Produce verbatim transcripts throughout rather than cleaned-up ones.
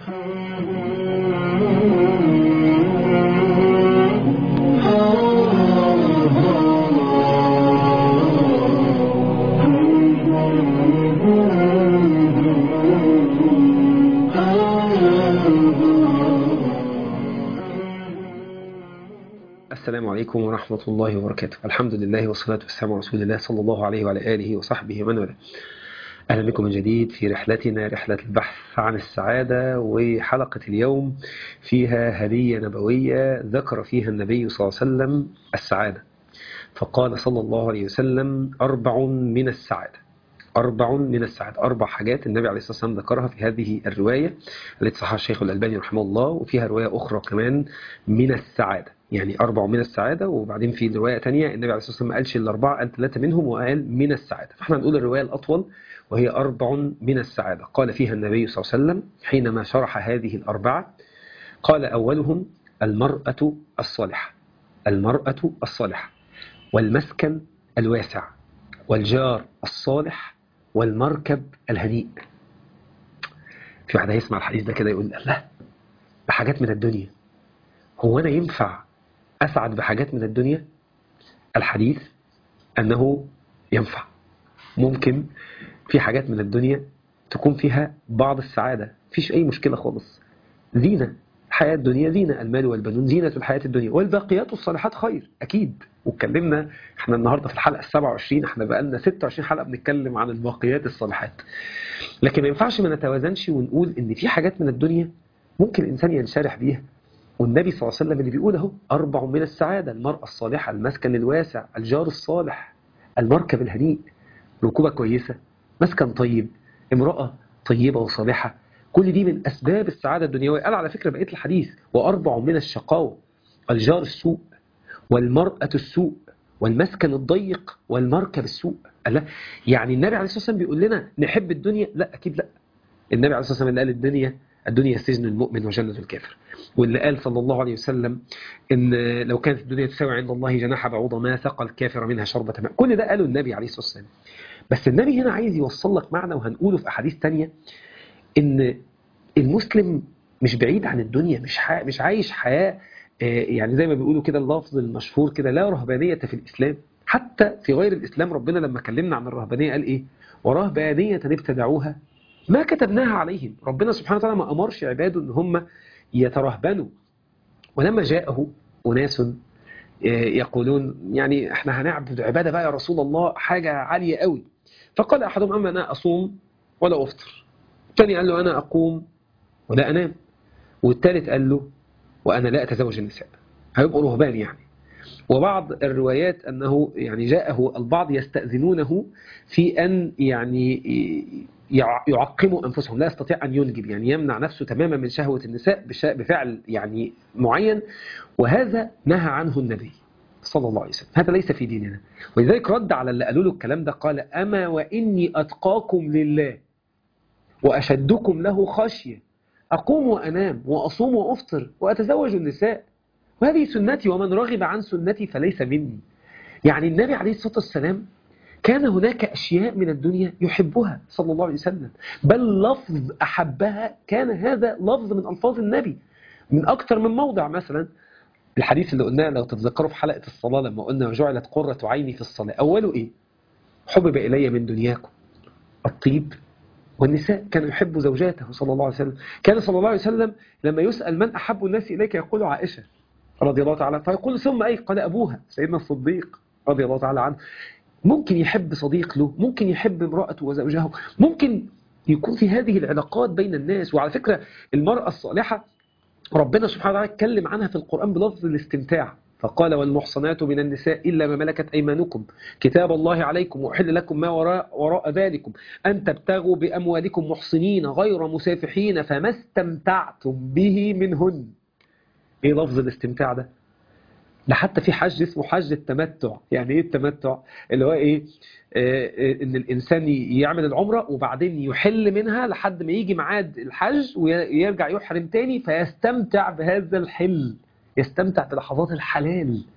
السلام عليكم ورحمة الله وبركاته. الحمد لله والصلاة والسلام على رسول الله صلى الله عليه وعلى آله وصحبه ومن والاه. أهلا بكم من جديد في رحلتنا رحلة البحث عن السعادة، وحلقة اليوم فيها هدية نبوية ذكر فيها النبي صلى الله عليه وسلم السعادة، فقال صلى الله عليه وسلم أربع من السعادة. أربع من السعادة، أربع حاجات النبي عليه الصلاة والسلام ذكرها في هذه الرواية التي صححها الشيخ الألباني رحمه الله، وفيها رواية أخرى كمان من السعادة، يعني أربع من السعادة. وبعدين في رواية تانية النبي عليه الصلاة والسلام ما قالش الأربعة، قال ثلاثة منهم وقال من السعادة. فاحنا نقول الرواية الأطول وهي أربع من السعادة. قال فيها النبي صلى الله عليه وسلم حينما شرح هذه الأربعة، قال أولهم المرأة الصالحة، المرأة الصالحة والمسكن الواسع والجار الصالح والمركب الهنيء. في واحد هيسمع الحديث ده كده يقول لا، بحاجات من الدنيا، هو أنا ينفع أسعد بحاجات من الدنيا؟ الحديث أنه ينفع، ممكن في حاجات من الدنيا تكون فيها بعض السعادة، فيش أي مشكلة خالص. زينة الحياة الدنيا، زينة المال والبنون زينة الحياة الدنيا، والباقيات الصالحات خير أكيد. واتكلمنا احنا النهاردة في الحلقة السابعة وعشرين، احنا بقالنا ستة وعشرين حلقة بنتكلم عن الباقيات الصالحات. لكن ما ينفعش ما نتوازنش ونقول ان في حاجات من الدنيا ممكن الإنسان ينشرح بيها، والنبي صلى الله عليه وسلم اللي بيقول اهو أربع من السعادة: المرأة الصالحة، المسكن الواسع، الجار الصالح، المركب الهنيء، ركوبة كويسة، مسكن طيب، امرأة طيبة وصالحة. كل دي من أسباب السعادة الدنيوية. قال على فكرة بقية الحديث وأربع من الشقاوة: الجار السوء، والمرأة السوء، والمسكن الضيق، والمركب السوء. الله، يعني النبي عليه الصلاة والسلام بيقول لنا نحب الدنيا؟ لا أكيد لا. النبي عليه الصلاة والسلام اللي قال الدنيا الدنيا سجن المؤمن وجنة الكافر، واللي قال صلى الله عليه وسلم إن لو كانت الدنيا تساوي عند الله جناح بعوضة ما ثقل الكافر منها شربة ماء. كل ده قاله النبي عليه الصلاة والسلام. بس النبي هنا عايز يوصل لك معنى، وهنقوله في أحاديث تانية، إن المسلم مش بعيد عن الدنيا، مش ح... مش عايش حياة يعني زي ما بيقولوا كده اللفظ المشهور كده: لا رهبانية في الإسلام. حتى في غير الإسلام ربنا لما كلمنا عن الرهبانية قال إيه؟ ورهبانية ابتدعوها ما كتبناها عليهم. ربنا سبحانه وتعالى ما أمرش عباده إن هم يترهبنوا. ولما جاءه أناس يقولون يعني احنا هنعبد عبادة بقى يا رسول الله حاجة عالية قوي، فقال أحدهم: أما أنا أصوم ولا أفطر. الثاني قال له: أنا أقوم ولا أنام. والثالث قال له: وأنا لا أتزوج النساء. هيبقوا رهبان يعني. وبعض الروايات أنه يعني جاءه البعض يستأذنونه في أن يعني يعقموا أنفسهم، لا يستطيع أن ينجب، يعني يمنع نفسه تماما من شهوة النساء بفعل يعني معين. وهذا نهى عنه النبي صلى الله عليه وسلم، هذا ليس في ديننا. ولذلك رد على اللي قالوا له الكلام ده، قال: أما وإني أتقاكم لله وأشدكم له خشية، أقوم وأنام وأصوم وأفطر وأتزوج النساء، وهذه سنتي، ومن رغب عن سنتي فليس مني. يعني النبي عليه الصلاة والسلام كان هناك أشياء من الدنيا يحبها صلى الله عليه وسلم، بل لفظ أحبها كان هذا لفظ من ألفاظ النبي من أكثر من موضع. مثلا الحديث اللي قلناه لو تتذكروا في حلقة الصلاة لما قلنا: وجعلت قرة عيني في الصلاة. أوله إيه؟ حبب إلي من دنياكم الطيب والنساء. كان يحب زوجاته صلى الله عليه وسلم. كان صلى الله عليه وسلم لما يسأل من أحب الناس إليك يقول عائشة رضي الله تعالى، فيقول: ثم أي؟ قال: أبوها سيدنا الصديق رضي الله تعالى عنه. ممكن يحب صديق له، ممكن يحب امرأته وزوجها، ممكن يكون في هذه العلاقات بين الناس. وعلى فكرة المرأة الصالحة ربنا سبحانه وتعالى اتكلم عنها في القرآن بلفظ الاستمتاع، فقال: والمحصنات من النساء إلا ما ملكت أيمانكم كتاب الله عليكم وأحل لكم ما وراء, وراء ذلكم أن تبتغوا بأموالكم محصنين غير مسافحين فما استمتعتم به منهن. ايه لفظ الاستمتاع ده؟ ده حتى في حج اسمه حج التمتع. يعني ايه التمتع؟ اللي هو ايه؟ آه ان الانسان يعمل العمرة وبعدين يحل منها لحد ما يجي ميعاد الحج ويرجع يحرم تاني، فيستمتع بهذا الحل، يستمتع بلحظات الحلال.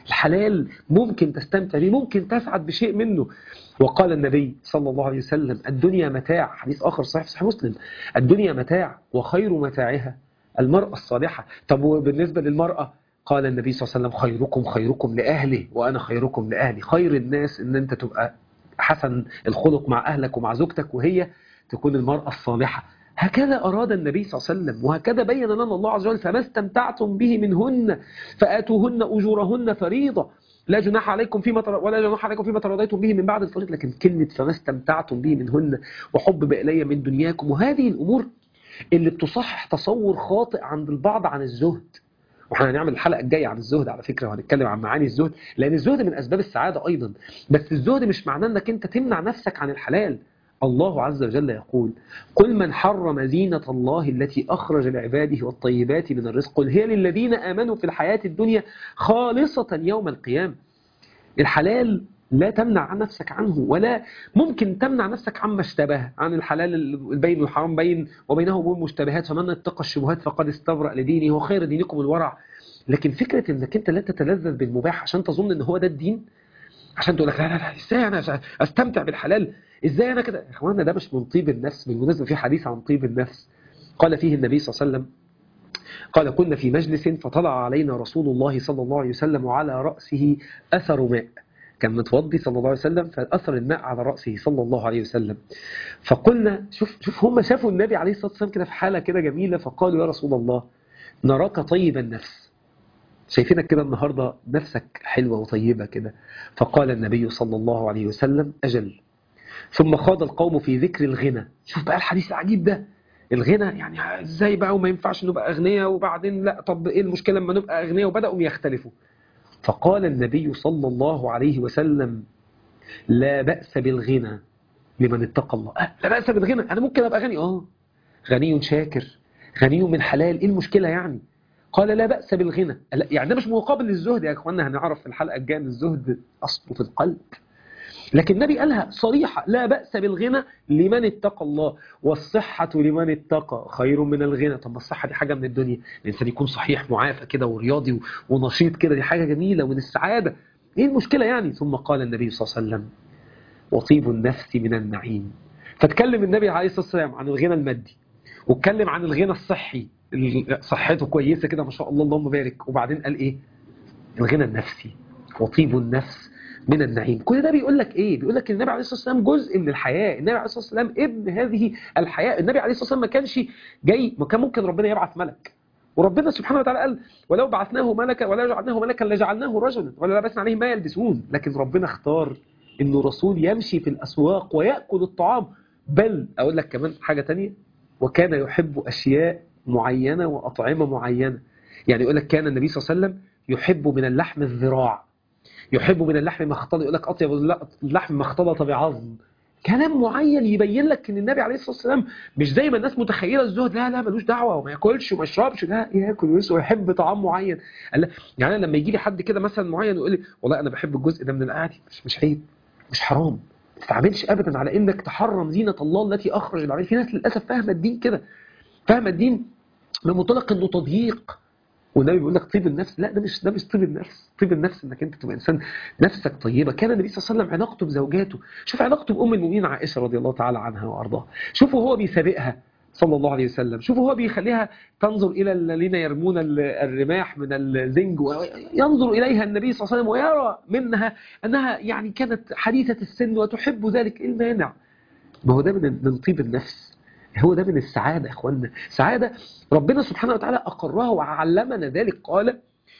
الحلال ممكن تستمتع به، ممكن تسعد بشيء منه. وقال النبي صلى الله عليه وسلم الدنيا متاع، حديث آخر صحيح في صحيح مسلم، الدنيا متاع وخير متاعها المرأة الصالحة. طب وبالنسبة للمرأة قال النبي صلى الله عليه وسلم خيركم خيركم لأهله وأنا خيركم لأهلي. خير الناس ان انت تبقى حسن الخلق مع أهلك ومع زوجتك، وهي تكون المرأة الصالحة. هكذا أراد النبي صلى الله عليه وسلم، وهكذا بين لنا الله عز وجل: فما استمتعتم به منهن فآتوهن أجورهن فريضة لا جناح عليكم فيما تر... ولا جناح عليكم فيما تراضيتم به من بعد الفريضة. لكن كلمة فما استمتعتم به منهن وحبب إلي من دنياكم، وهذه الأمور اللي بتصحح تصور خاطئ عند البعض عن الزهد. واحنا هنعمل الحلقة الجاية عن الزهد على فكرة، وهنتكلم عن معاني الزهد، لأن الزهد من أسباب السعادة أيضا. بس الزهد مش معناه أنك أنت تمنع نفسك عن الحلال. الله عز وجل يقول: قل من حرم زينة الله التي أخرج لعباده والطيبات من الرزق قل هي للذين آمنوا في الحياة الدنيا خالصة يوم القيامة. الحلال لا تمنع عن نفسك عنه، ولا ممكن تمنع نفسك عما اشتبه عن الحلال البين والحرام بين وبينه أمور مشتبهات، فمن اتقى الشبهات فقد استبرأ لدينه وخير دينكم الورع. لكن فكرة انك انت لا تتلذذ بالمباح عشان تظن ان هو ده الدين، عشان تقول لك لا لا لا ازاي انا استمتع بالحلال، ازاي انا كده. يا اخوانا ده مش من طيب النفس. بالمناسبة في حديث عن طيب النفس قال فيه النبي صلى الله عليه وسلم، قال: كنا في مجلس فطلع علينا رسول الله صلى الله عليه وسلم وعلى رأسه أثر ماء. كان متوضي صلى الله عليه وسلم فأثر الماء على رأسه صلى الله عليه وسلم. فقلنا شوف شوف هم شافوا النبي عليه الصلاة والسلام كده في حالة كده جميلة، فقالوا: يا رسول الله نراك طيب النفس، شايفينك كده النهاردة نفسك حلوة وطيبة كده. فقال النبي صلى الله عليه وسلم: أجل. ثم خاض القوم في ذكر الغنى. شوف بقى الحديث العجيب ده، الغنى يعني ازاي بقى وما ينفعش نبقى أغنياء، وبعدين لا طب ايه المشكلة لما نبقى أغنياء، وبدأوا يختلفوا. فقال النبي صلى الله عليه وسلم: لا بأس بالغنى لمن اتقى الله. أه لا بأس بالغنى، أنا ممكن أبقى غني، آه غني شاكر غني من حلال، إيه المشكلة يعني؟ قال: لا بأس بالغنى. يعني ده مش مقابل للزهد يا أخوانا، هنعرف في الحلقة الجاية أن الزهد أصله في القلب. لكن النبي قالها صريحة: لا بأس بالغنى لمن اتقى الله، والصحة لمن اتقى خير من الغنى. طب ما الصحة دي حاجة من الدنيا، الإنسان يكون صحيح معافى كده ورياضي ونشيط كده، دي حاجة جميلة ومن السعادة، إيه المشكلة يعني؟ ثم قال النبي صلى الله عليه وسلم: وطيب النفس من النعيم. فتكلم النبي عليه الصلاة والسلام عن الغنى المادي، واتكلم عن الغنى الصحي، صحته كويسة كده ما شاء الله اللهم بارك، وبعدين قال إيه؟ الغنى النفسي، وطيب النفس من النعيم. كل ده بيقول لك ايه؟ بيقول لك النبي عليه الصلاه والسلام جزء من الحياه، النبي عليه الصلاه والسلام ابن هذه الحياه. النبي عليه الصلاه والسلام ما كانش جاي، ما كان ممكن ربنا يبعث ملك، وربنا سبحانه وتعالى قال: ولو بعثناه ملكا ولا جعلناه ملكا لجعلناه رجلا ولا لبسنا عليهم ما يلبسون. لكن ربنا اختار انه رسول يمشي في الاسواق وياكل الطعام. بل اقول لك كمان حاجه تانية: وكان يحب اشياء معينه واطعمه معينه. يعني يقول لك كان النبي صلى الله عليه وسلم يحب من اللحم الذراع، يحب من اللحم ما اختلط، يقول لك اطيب اللحم ما اختلط بعظم. كلام معين يبين لك ان النبي عليه الصلاه والسلام مش زي ما الناس متخيله الزهد، لا لا ملوش دعوه وما ياكلش وما يشربش، لا ياكل ويسوى ويحب طعام معين. يعني أنا لما يجي لي حد كده مثلا معين ويقول لي والله انا بحب الجزء ده من القعده، مش مش عيب، مش حرام، ما تتعاملش ابدا على انك تحرم زينه الله التي اخرج العباد. في ناس للاسف فاهمه الدين كده، فاهمه الدين من منطلق انه تضييق. والنبي بيقول لك طيب النفس، لا ده مش ده مش طيب النفس. طيب النفس انك انت تبقى انسان نفسك طيبه. كان النبي صلى الله عليه وسلم علاقته بزوجاته، شوف علاقته بام المؤمنين عائشه رضي الله تعالى عنها وارضاها، شوفوا هو بيسابقها صلى الله عليه وسلم، شوفوا هو بيخليها تنظر الى الذين يرمون الرماح من الزنج، وينظر اليها النبي صلى الله عليه وسلم ويرى منها انها يعني كانت حديثه السن وتحب ذلك. ايه المانع؟ ما هو ده من من طيب النفس، هو ده من السعادة يا اخوانا. سعادة ربنا سبحانه وتعالى أقرها وعلمنا ذلك. قال: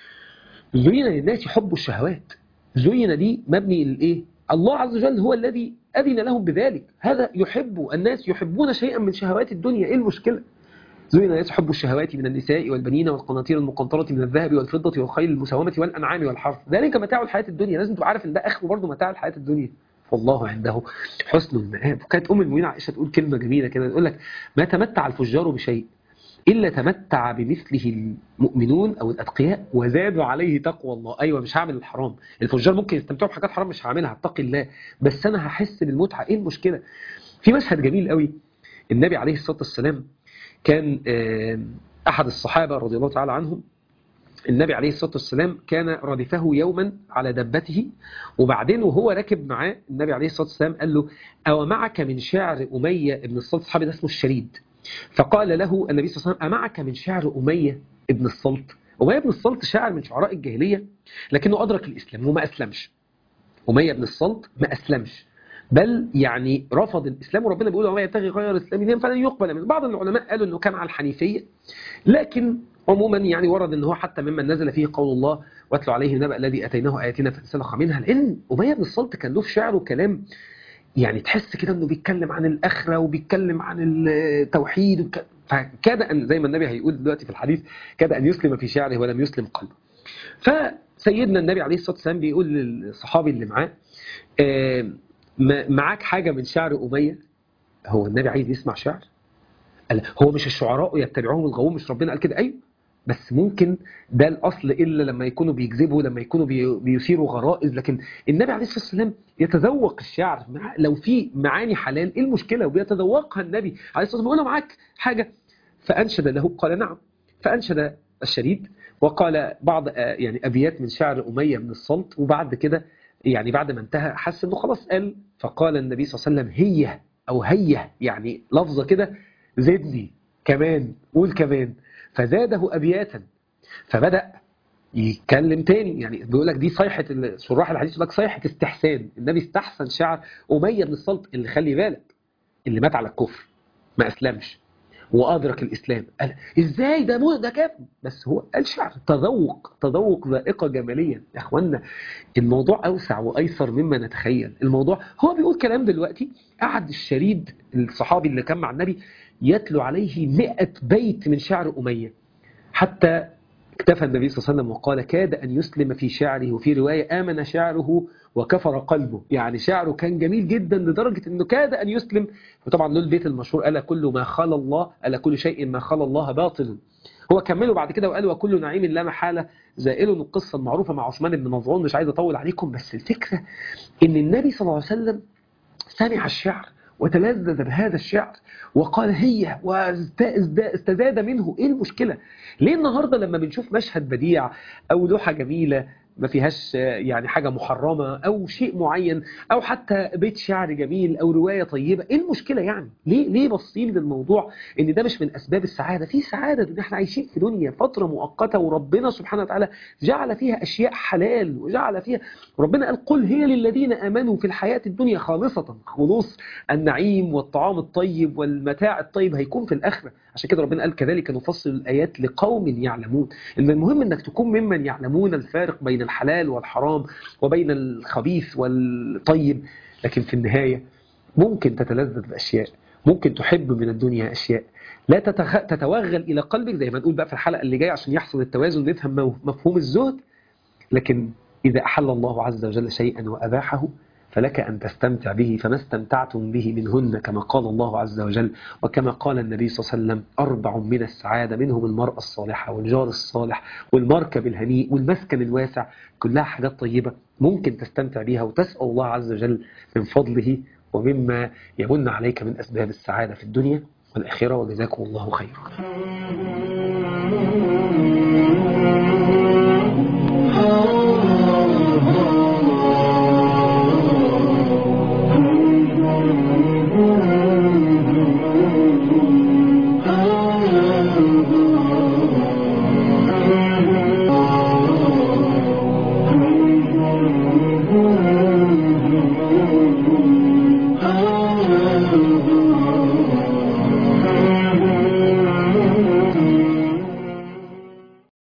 زين للناس حب الشهوات. زين دي مبني للإيه؟ الله عز وجل هو الذي أذن لهم بذلك. هذا يحب الناس، يحبون شيئا من شهوات الدنيا، إيه المشكلة؟ زين للناس حب الشهوات من النساء والبنين والقناطير المقنطرة من الذهب والفضة والخيل المسومة والأنعام والحرث، ذلك متاع الحياة الدنيا. لازم تبقى عارف إن ده آخره برضه متاع الحياة الدنيا، والله عنده حسن المآب. وكانت أم المؤمنين عائشة تقول كلمة جميلة كده، تقول لك: ما تمتع الفجار بشيء إلا تمتع بمثله المؤمنون أو الأتقياء وزادوا عليه تقوى الله. أيوة مش هعمل الحرام، الفجار ممكن يستمتعوا بحاجات حرام مش هعملها، اتقي الله، بس أنا هحس بالمتعة، إيه المشكلة؟ في مشهد جميل قوي، النبي عليه الصلاة والسلام كان أحد الصحابة رضي الله تعالى عنهم النبي عليه الصلاة والسلام كان ردفه يوما على دبته، وبعدين وهو راكب معاه النبي عليه الصلاة والسلام قال له: أو معك من شعر أمية ابن الصلت؟ الصحابي ده اسمه الشريد. فقال له النبي صلى الله عليه وسلم: أمعك من شعر أمية ابن الصلت؟ أمية ابن الصلت شاعر من شعراء الجاهلية، لكنه أدرك الإسلام وما أسلمش. أمية بن الصلت ما أسلمش، بل يعني رفض الإسلام، وربنا بيقول: وما يبتغي غير الإسلام دينا فلن يقبل منه. بعض العلماء قالوا أنه كان على الحنيفية، لكن عموما يعني ورد أنه حتى ممن نزل فيه قول الله: واتلو عليه النبأ الذي أتيناه آياتنا فانسلخ منها. لأن أمية بن الصلت كان له في شعره كلام يعني تحس كده أنه بيتكلم عن الآخرة وبيتكلم عن التوحيد وك... فكاد أن زي ما النبي هيقول دلوقتي في الحديث: كاد أن يسلم في شعره ولم يسلم قلبه. فسيدنا النبي عليه الصلاة والسلام بيقول للصحابي اللي معاه: آه معاك حاجة من شعر أمية؟ هو النبي عايز يسمع شعر؟ قال: هو مش الشعراء يتبعهم الغاوون؟ مش ربنا قال كده؟ أيوه، بس ممكن ده الأصل إلا لما يكونوا بيكذبوا، لما يكونوا بيثيروا غرائز. لكن النبي عليه الصلاة والسلام يتذوق الشعر، لو في معاني حلال إيه المشكلة؟ وبيتذوقها النبي عليه الصلاة والسلام. بيقول له: معاك حاجة؟ فأنشد له، قال: نعم. فأنشد الشريد وقال بعض يعني أبيات من شعر أمية بن الصلت، وبعد كده يعني بعد ما انتهى حس انه خلاص قال. فقال النبي صلى الله عليه وسلم: هي او هي، يعني لفظة كده، زدني كمان، قول كمان. فزاده أبياتا، فبدأ يتكلم تاني. يعني بيقول لك دي صيحة شراح الحديث، يقول لك صيحة استحسان. النبي استحسن شعر أمية بن الصلت، اللي خلي بالك اللي مات على الكفر ما أسلمش وأدرك الإسلام. قال: إزاي ده مو ده كافر؟ بس هو قال شعر تذوق، تذوق ذائقة جمالية. يا أخوانا الموضوع أوسع وأيسر مما نتخيل. الموضوع هو بيقول كلام دلوقتي، قعد الشريد الصحابي اللي كان مع النبي يتلو عليه مئة بيت من شعر أمية، حتى اكتفى النبي صلى الله عليه وسلم وقال: كاد أن يسلم في شعره، وفي رواية: آمن شعره وكفر قلبه. يعني شعره كان جميل جدا لدرجة أنه كاد أن يسلم. وطبعا له البيت المشهور: ألا كل ما خلا الله، ألا كل شيء ما خلا الله باطل. هو كمله بعد كده وقال: وكل نعيم لا محالة زائل. القصة المعروفة مع عثمان بن مظعون، مش عايز أطول عليكم، بس الفكرة أن النبي صلى الله عليه وسلم سمع الشعر وتلذذ بهذا الشعر وقال هي، واستزاد منه. ايه المشكلة؟ ليه النهاردة لما بنشوف مشهد بديع او لوحة جميلة ما فيهاش يعني حاجة محرمة او شيء معين، او حتى بيت شعر جميل او رواية طيبة، ايه المشكلة يعني؟ ليه ليه باصين للموضوع ان ده مش من اسباب السعادة؟ في سعادة ان احنا عايشين في دنيا فترة مؤقتة، وربنا سبحانه وتعالى جعل فيها اشياء حلال، وجعل فيها، ربنا قال: قل هي للذين امنوا في الحياة الدنيا خالصة. خلوص النعيم والطعام الطيب والمتاع الطيب هيكون في الآخرة. عشان كده ربنا قال: كذلك نفصل الآيات لقوم يعلمون. المهم انك تكون ممن يعلمون الفارق بين الحلال والحرام وبين الخبيث والطيب. لكن في النهاية ممكن تتلذذ بأشياء، ممكن تحب من الدنيا أشياء لا تتخ... تتوغل إلى قلبك، زي ما نقول بقى في الحلقة اللي جاية عشان يحصل التوازن نفهم مفهوم الزهد. لكن إذا أحل الله عز وجل شيئا وأباحه فلك أن تستمتع به، فما استمتعتم به منهن، كما قال الله عز وجل وكما قال النبي صلى الله عليه وسلم: أربع من السعادة، منهم المرأة الصالحة والجار الصالح والمركب الهنيء والمسكن الواسع. كلها حاجات طيبة ممكن تستمتع بها وتسأل الله عز وجل من فضله ومما يمن عليك من أسباب السعادة في الدنيا والآخرة. وجزاكم الله خيرا.